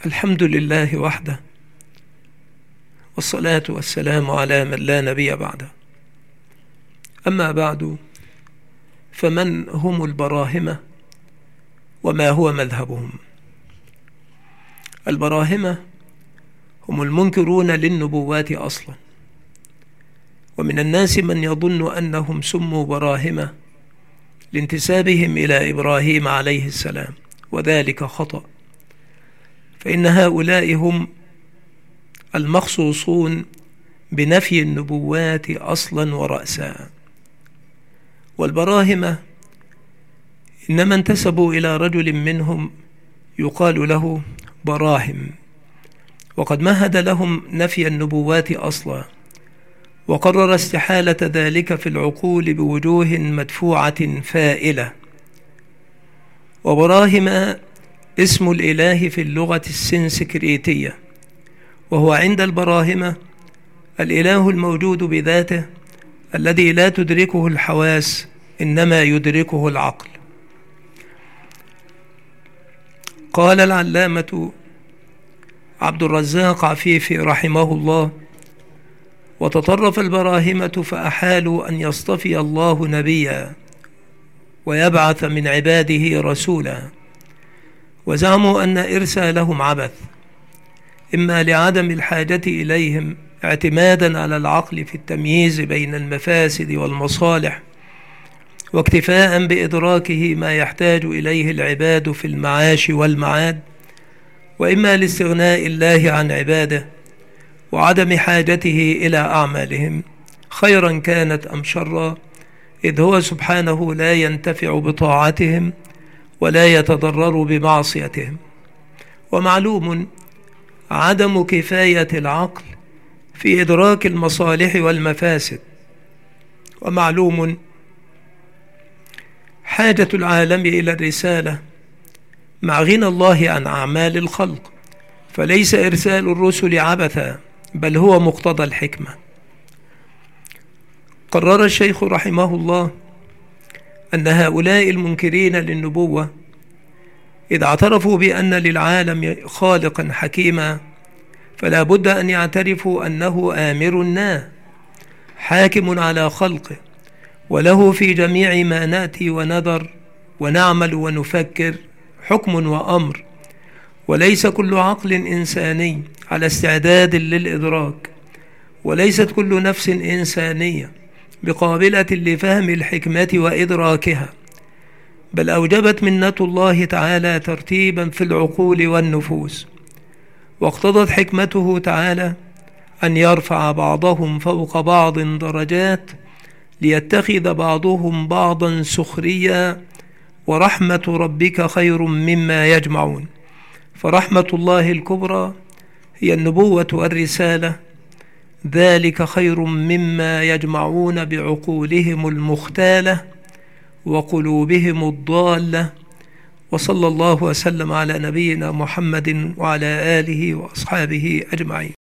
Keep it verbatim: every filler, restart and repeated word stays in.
الحمد لله وحده، والصلاة والسلام على من لا نبي بعده. أما بعد، فمن هم البراهمة وما هو مذهبهم؟ البراهمة هم المنكرون للنبوات أصلا، ومن الناس من يظن أنهم سموا براهمة لانتسابهم إلى إبراهيم عليه السلام، وذلك خطأ، فإن هؤلاء هم المخصوصون بنفي النبوات أصلا ورأسا. والبراهمة إنما انتسبوا إلى رجل منهم يقال له براهم، وقد مهد لهم نفي النبوات أصلا، وقرر استحالة ذلك في العقول بوجوه مدفوعة فائلة. وبراهم اسم الإله في اللغة السنسكريتية، وهو عند البراهمة الإله الموجود بذاته الذي لا تدركه الحواس إنما يدركه العقل. قال العلامة عبد الرزاق عفيفي رحمه الله: وتطرف البراهمة فأحالوا أن يصطفي الله نبيا ويبعث من عباده رسولا، وزعموا أن إرسالهم عبث، إما لعدم الحاجة إليهم اعتمادا على العقل في التمييز بين المفاسد والمصالح، واكتفاء بإدراكه ما يحتاج إليه العباد في المعاش والمعاد، وإما لاستغناء الله عن عباده وعدم حاجته إلى أعمالهم، خيرا كانت أم شرا، إذ هو سبحانه لا ينتفع بطاعتهم ولا يتضرر بمعصيتهم. ومعلوم عدم كفاية العقل في إدراك المصالح والمفاسد، ومعلوم حاجة العالم إلى الرسالة مع غنى الله عن أعمال الخلق، فليس إرسال الرسل عبثا، بل هو مقتضى الحكمة. قرر الشيخ رحمه الله أن هؤلاء المنكرين للنبوة إذا اعترفوا بأن للعالم خالقا حكيما، فلا بد أن يعترفوا أنه آمر ناه حاكم على خلقه، وله في جميع ما نأتي ونذر ونعمل ونفكر حكم وأمر، وليس كل عقل إنساني على استعداد للإدراك، وليست كل نفس إنسانية بقابلة لفهم الحكمة وإدراكها، بل أوجبت منة الله تعالى ترتيبا في العقول والنفوس، واقتضت حكمته تعالى أن يرفع بعضهم فوق بعض درجات ليتخذ بعضهم بعضا سخريا، ورحمة ربك خير مما يجمعون. فرحمة الله الكبرى هي النبوة والرسالة، ذلك خير مما يجمعون بعقولهم المختالة وقلوبهم الضالة. وصلى الله وسلم على نبينا محمد وعلى آله وأصحابه أجمعين.